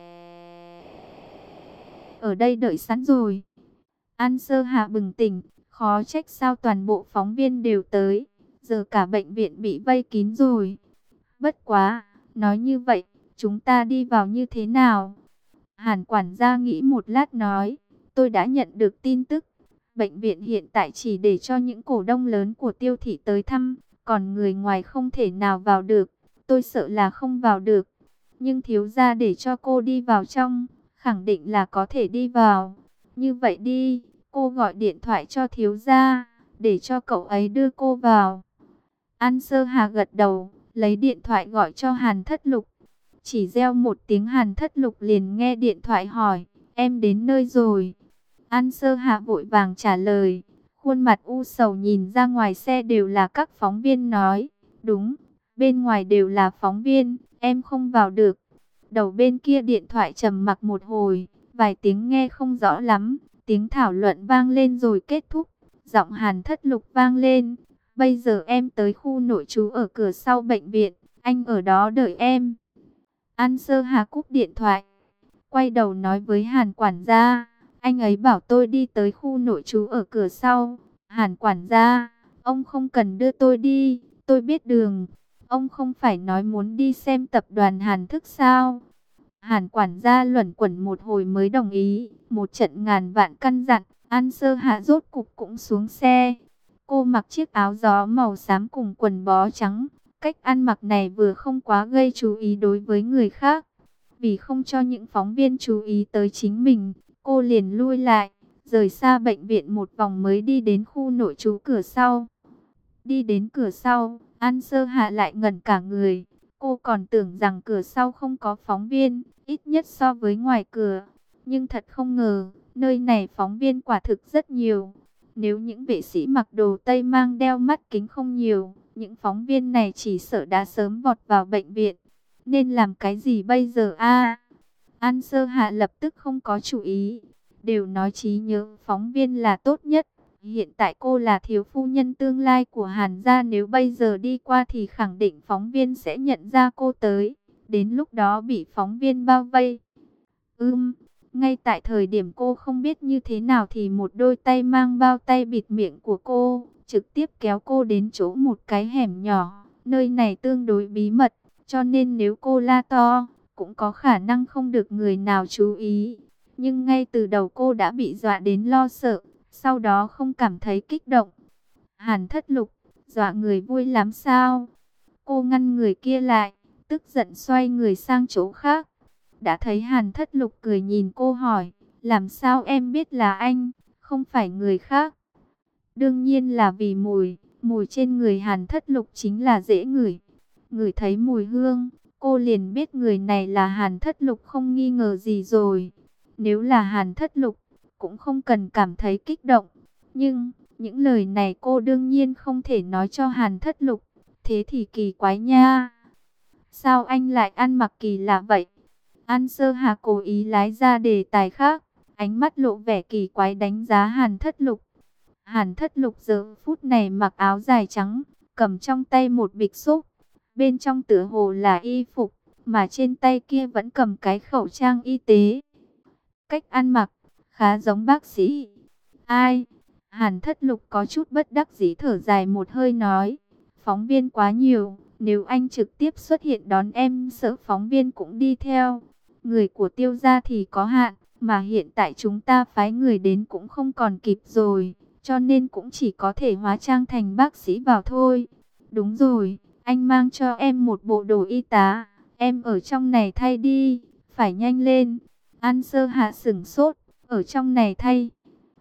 ở đây đợi sẵn rồi. An Sơ Hạ bừng tỉnh, khó trách sao toàn bộ phóng viên đều tới. Giờ cả bệnh viện bị vây kín rồi. Bất quá, nói như vậy, chúng ta đi vào như thế nào? Hàn quản gia nghĩ một lát nói, tôi đã nhận được tin tức. Bệnh viện hiện tại chỉ để cho những cổ đông lớn của Tiêu thị tới thăm, còn người ngoài không thể nào vào được. Tôi sợ là không vào được. Nhưng thiếu gia để cho cô đi vào trong, khẳng định là có thể đi vào. Như vậy đi, cô gọi điện thoại cho thiếu gia, để cho cậu ấy đưa cô vào. An Sơ Hà gật đầu, lấy điện thoại gọi cho Hàn Thất Lục. Chỉ reo một tiếng Hàn Thất Lục liền nghe điện thoại hỏi, em đến nơi rồi. An Sơ Hà vội vàng trả lời, khuôn mặt u sầu nhìn ra ngoài xe đều là các phóng viên nói, đúng, bên ngoài đều là phóng viên, em không vào được. Đầu bên kia điện thoại trầm mặc một hồi, vài tiếng nghe không rõ lắm, tiếng thảo luận vang lên rồi kết thúc. Giọng Hàn Thất Lục vang lên, bây giờ em tới khu nội trú ở cửa sau bệnh viện, anh ở đó đợi em. An Sơ Hà cúp điện thoại, quay đầu nói với Hàn quản gia, anh ấy bảo tôi đi tới khu nội trú ở cửa sau. Hàn quản gia, ông không cần đưa tôi đi, tôi biết đường. Ông không phải nói muốn đi xem tập đoàn Hàn Thức sao? Hàn quản gia luẩn quẩn một hồi mới đồng ý. Một trận ngàn vạn căn dặn, An Sơ Hạ rốt cục cũng xuống xe. Cô mặc chiếc áo gió màu xám cùng quần bó trắng. Cách ăn mặc này vừa không quá gây chú ý đối với người khác. Vì không cho những phóng viên chú ý tới chính mình, cô liền lui lại, rời xa bệnh viện một vòng mới đi đến khu nội trú cửa sau. Đi đến cửa sau, An Sơ Hạ lại ngẩn cả người. Cô còn tưởng rằng cửa sau không có phóng viên, ít nhất so với ngoài cửa. Nhưng thật không ngờ, nơi này phóng viên quả thực rất nhiều. Nếu những vệ sĩ mặc đồ Tây mang đeo mắt kính không nhiều, những phóng viên này chỉ sợ đã sớm vọt vào bệnh viện. Nên làm cái gì bây giờ a? An Sơ Hạ lập tức không có chủ ý. Đều nói trí nhớ phóng viên là tốt nhất. Hiện tại cô là thiếu phu nhân tương lai của Hàn gia, nếu bây giờ đi qua thì khẳng định phóng viên sẽ nhận ra cô tới. Đến lúc đó bị phóng viên bao vây. Ngay tại thời điểm cô không biết như thế nào thì một đôi tay mang bao tay bịt miệng của cô, trực tiếp kéo cô đến chỗ một cái hẻm nhỏ. Nơi này tương đối bí mật, cho nên nếu cô la to, cũng có khả năng không được người nào chú ý. Nhưng ngay từ đầu cô đã bị dọa đến lo sợ, sau đó không cảm thấy kích động. Hàn Thất Lục, dọa người vui lắm sao? Cô ngăn người kia lại, tức giận xoay người sang chỗ khác. Đã thấy Hàn Thất Lục cười nhìn cô hỏi, làm sao em biết là anh, không phải người khác? Đương nhiên là vì mùi trên người Hàn Thất Lục chính là dễ ngửi. Ngửi thấy mùi hương, cô liền biết người này là Hàn Thất Lục không nghi ngờ gì rồi. Nếu là Hàn Thất Lục, cũng không cần cảm thấy kích động. Nhưng, những lời này cô đương nhiên không thể nói cho Hàn Thất Lục. Thế thì kỳ quái nha. Sao anh lại ăn mặc kỳ lạ vậy? An Sơ Hà cố ý lái ra đề tài khác, ánh mắt lộ vẻ kỳ quái đánh giá Hàn Thất Lục. Hàn Thất Lục giờ phút này mặc áo dài trắng, cầm trong tay một bịch xúc. Bên trong tựa hồ là y phục, mà trên tay kia vẫn cầm cái khẩu trang y tế. Cách ăn mặc, khá giống bác sĩ. Ai? Hàn Thất Lục có chút bất đắc dĩ thở dài một hơi nói. Phóng viên quá nhiều, nếu anh trực tiếp xuất hiện đón em sợ phóng viên cũng đi theo. Người của Tiêu gia thì có hạn, mà hiện tại chúng ta phái người đến cũng không còn kịp rồi. Cho nên cũng chỉ có thể hóa trang thành bác sĩ vào thôi. Đúng rồi, anh mang cho em một bộ đồ y tá. Em ở trong này thay đi, phải nhanh lên. An Sơ Hạ sửng sốt, ở trong này thay.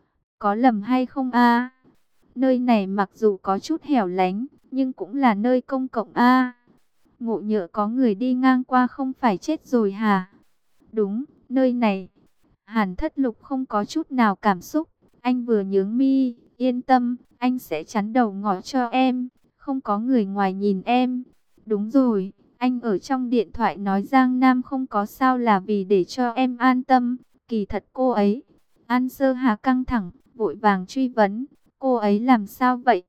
Có lầm hay không a? Nơi này mặc dù có chút hẻo lánh, nhưng cũng là nơi công cộng a. Ngộ nhỡ có người đi ngang qua không phải chết rồi hả? Đúng, nơi này. Hàn Thất Lục không có chút nào cảm xúc. Anh vừa nhướng mi, yên tâm, anh sẽ chắn đầu ngõ cho em. Không có người ngoài nhìn em. Đúng rồi, anh ở trong điện thoại nói Giang Nam không có sao là vì để cho em an tâm. Kỳ thật cô ấy. An Sơ Hà căng thẳng, vội vàng truy vấn. Cô ấy làm sao vậy?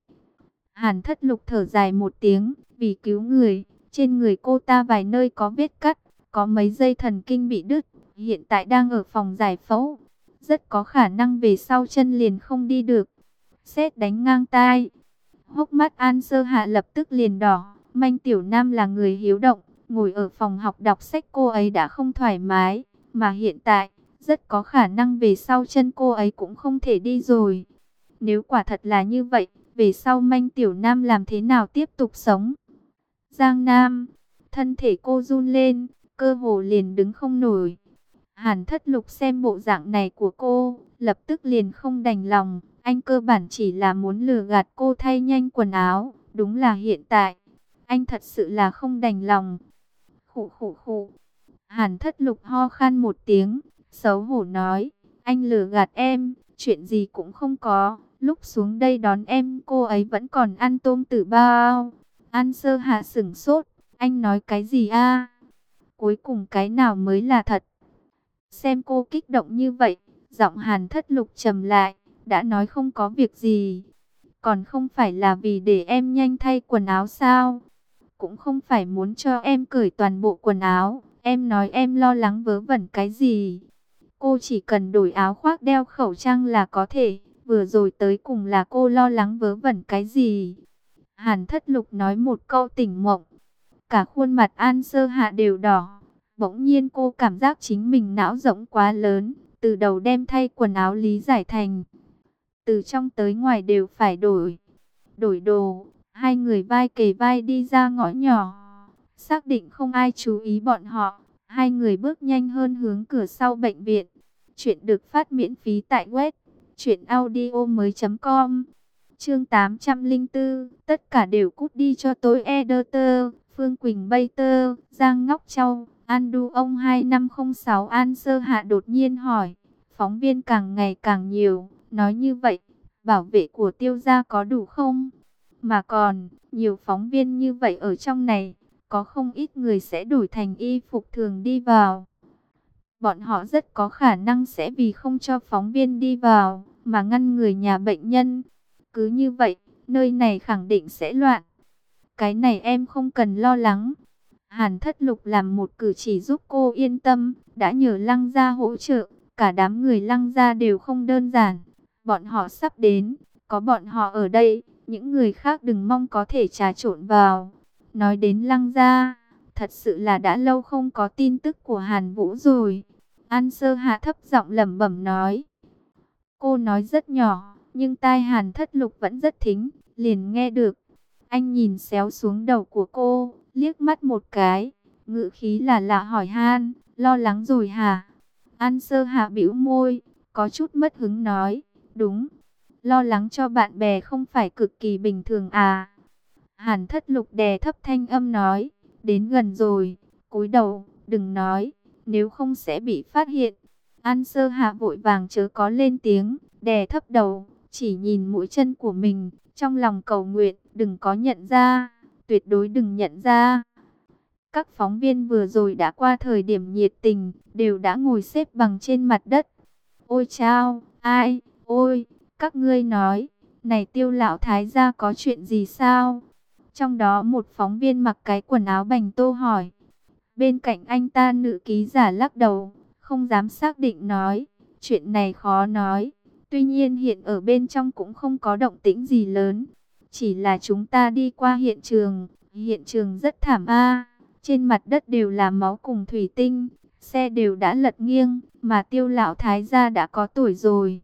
Hàn Thất Lục thở dài một tiếng, vì cứu người. Trên người cô ta vài nơi có vết cắt, có mấy dây thần kinh bị đứt. Hiện tại đang ở phòng giải phẫu. Rất có khả năng về sau chân liền không đi được. Sét đánh ngang tai. Hốc mắt An Sơ Hạ lập tức liền đỏ. Manh Tiểu Nam là người hiếu động. Ngồi ở phòng học đọc sách cô ấy đã không thoải mái. Mà hiện tại, rất có khả năng về sau chân cô ấy cũng không thể đi rồi. Nếu quả thật là như vậy, về sau Manh Tiểu Nam làm thế nào tiếp tục sống? Giang Nam, thân thể cô run lên, cơ hồ liền đứng không nổi. Hàn Thất Lục xem bộ dạng này của cô, lập tức liền không đành lòng. Anh cơ bản chỉ là muốn lừa gạt cô thay nhanh quần áo. Đúng là hiện tại, anh thật sự là không đành lòng. Khụ khụ khụ. Hàn Thất Lục ho khan một tiếng, xấu hổ nói. Anh lừa gạt em, chuyện gì cũng không có. Lúc xuống đây đón em, cô ấy vẫn còn ăn tôm tử bao. An Sơ Hạ sửng sốt. Anh nói cái gì a? Cuối cùng cái nào mới là thật? Xem cô kích động như vậy, giọng Hàn Thất Lục trầm lại, đã nói không có việc gì. Còn không phải là vì để em nhanh thay quần áo sao? Cũng không phải muốn cho em cởi toàn bộ quần áo. Em nói em lo lắng vớ vẩn cái gì? Cô chỉ cần đổi áo khoác đeo khẩu trang là có thể. Vừa rồi tới cùng là cô lo lắng vớ vẩn cái gì? Hàn Thất Lục nói một câu tỉnh mộng. Cả khuôn mặt An Sơ Hạ đều đỏ. Bỗng nhiên cô cảm giác chính mình não rỗng quá lớn. Từ đầu đem thay quần áo lý giải thành từ trong tới ngoài đều phải đổi. đổi đồ, hai người vai kề vai đi ra ngõ nhỏ. Xác định không ai chú ý bọn họ, hai người bước nhanh hơn hướng cửa sau bệnh viện. Chuyện được phát miễn phí tại web truyệnaudiomoi.com. Chương 804, tất cả đều cút đi cho tôi editor. Phương Quỳnh Bay Tơ, Giang Ngóc Châu, An Du ông 2506 An Sơ Hạ đột nhiên hỏi. Phóng viên càng ngày càng nhiều, nói như vậy, bảo vệ của Tiêu gia có đủ không? Mà còn, nhiều phóng viên như vậy ở trong này, có không ít người sẽ đổi thành y phục thường đi vào. Bọn họ rất có khả năng sẽ vì không cho phóng viên đi vào, mà ngăn người nhà bệnh nhân. Cứ như vậy, nơi này khẳng định sẽ loạn. Cái này em không cần lo lắng. Hàn Thất Lục làm một cử chỉ giúp cô yên tâm, đã nhờ Lăng gia hỗ trợ. Cả đám người Lăng gia đều không đơn giản. Bọn họ sắp đến, có bọn họ ở đây, những người khác đừng mong có thể trà trộn vào. Nói đến Lăng gia, thật sự là đã lâu không có tin tức của Hàn Vũ rồi. An Sơ Hạ thấp giọng lẩm bẩm nói. Cô nói rất nhỏ, nhưng tai Hàn Thất Lục vẫn rất thính, liền nghe được. Anh nhìn xéo xuống đầu của cô, liếc mắt một cái, ngữ khí là lạ hỏi han, lo lắng rồi hả? An Sơ Hạ bĩu môi, có chút mất hứng nói, đúng, lo lắng cho bạn bè không phải cực kỳ bình thường à? Hàn Thất Lục đè thấp thanh âm nói, đến gần rồi, cúi đầu, đừng nói, nếu không sẽ bị phát hiện. An Sơ Hạ vội vàng chớ có lên tiếng, đè thấp đầu, chỉ nhìn mũi chân của mình, trong lòng cầu nguyện, đừng có nhận ra, tuyệt đối đừng nhận ra. Các phóng viên vừa rồi đã qua thời điểm nhiệt tình, đều đã ngồi xếp bằng trên mặt đất. Ôi chao, ai, ôi, các ngươi nói, này Tiêu lão thái gia có chuyện gì sao? Trong đó một phóng viên mặc cái quần áo bành tô hỏi. Bên cạnh anh ta nữ ký giả lắc đầu, không dám xác định nói, chuyện này khó nói. Tuy nhiên hiện ở bên trong cũng không có động tĩnh gì lớn. Chỉ là chúng ta đi qua hiện trường rất thảm a. Trên mặt đất đều là máu cùng thủy tinh, xe đều đã lật nghiêng, mà Tiêu lão thái gia đã có tuổi rồi.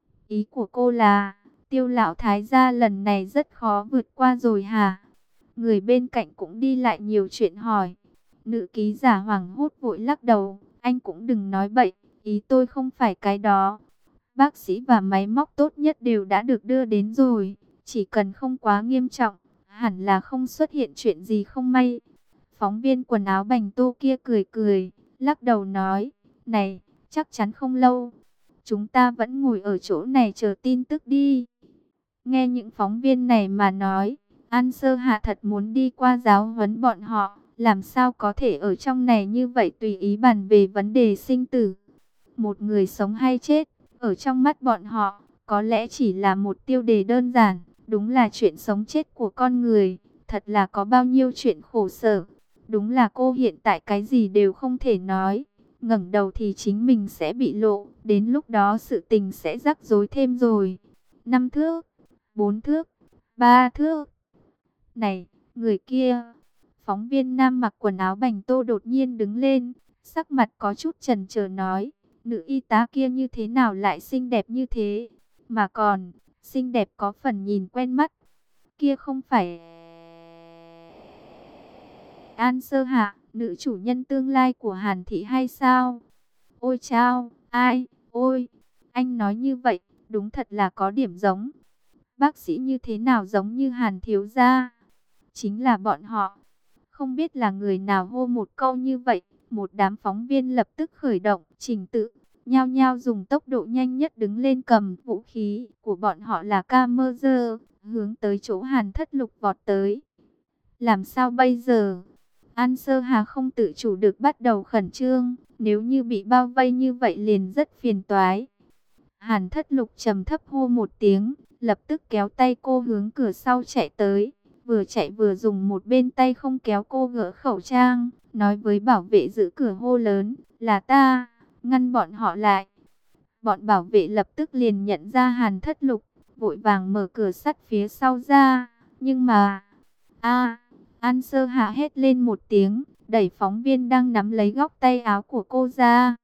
Ý của cô là, Tiêu lão thái gia lần này rất khó vượt qua rồi hả? Người bên cạnh cũng đi lại nhiều chuyện hỏi. Nữ ký giả hoảng hốt vội lắc đầu, anh cũng đừng nói bậy, ý tôi không phải cái đó. Bác sĩ và máy móc tốt nhất đều đã được đưa đến rồi, chỉ cần không quá nghiêm trọng, hẳn là không xuất hiện chuyện gì không may. Phóng viên quần áo bành tô kia cười cười, lắc đầu nói, này, chắc chắn không lâu. Chúng ta vẫn ngồi ở chỗ này chờ tin tức đi. Nghe những phóng viên này mà nói, An Sơ Hạ thật muốn đi qua giáo huấn bọn họ, làm sao có thể ở trong này như vậy tùy ý bàn về vấn đề sinh tử. Một người sống hay chết, ở trong mắt bọn họ, có lẽ chỉ là một tiêu đề đơn giản, đúng là chuyện sống chết của con người, thật là có bao nhiêu chuyện khổ sở. Đúng là cô hiện tại cái gì đều không thể nói, ngẩng đầu thì chính mình sẽ bị lộ, đến lúc đó sự tình sẽ rắc rối thêm rồi. 5 thước, 4 thước, 3 thước. Này, người kia. Phóng viên nam mặc quần áo bành tô đột nhiên đứng lên, sắc mặt có chút chần chờ nói, nữ y tá kia như thế nào lại xinh đẹp như thế, mà còn, xinh đẹp có phần nhìn quen mắt, kia không phải An Sơ Hạ, nữ chủ nhân tương lai của Hàn Thị hay sao? Ôi chao, ai, ôi, anh nói như vậy, đúng thật là có điểm giống. Bác sĩ như thế nào giống như Hàn thiếu gia? Chính là bọn họ. Không biết là người nào hô một câu như vậy, một đám phóng viên lập tức khởi động, trình tự, nhao nhao dùng tốc độ nhanh nhất đứng lên cầm vũ khí của bọn họ là Camera, hướng tới chỗ Hàn Thất Lục vọt tới. Làm sao bây giờ? An Sơ Hà không tự chủ được bắt đầu khẩn trương, nếu như bị bao vây như vậy liền rất phiền toái. Hàn Thất Lục trầm thấp hô một tiếng, lập tức kéo tay cô hướng cửa sau chạy tới. Vừa chạy vừa dùng một bên tay không kéo cô gỡ khẩu trang, nói với bảo vệ giữ cửa hô lớn, là ta, ngăn bọn họ lại. Bọn bảo vệ lập tức liền nhận ra Hàn Thất Lục, vội vàng mở cửa sắt phía sau ra, nhưng mà... An Sơ Hạ hét lên một tiếng, đẩy phóng viên đang nắm lấy góc tay áo của cô ra.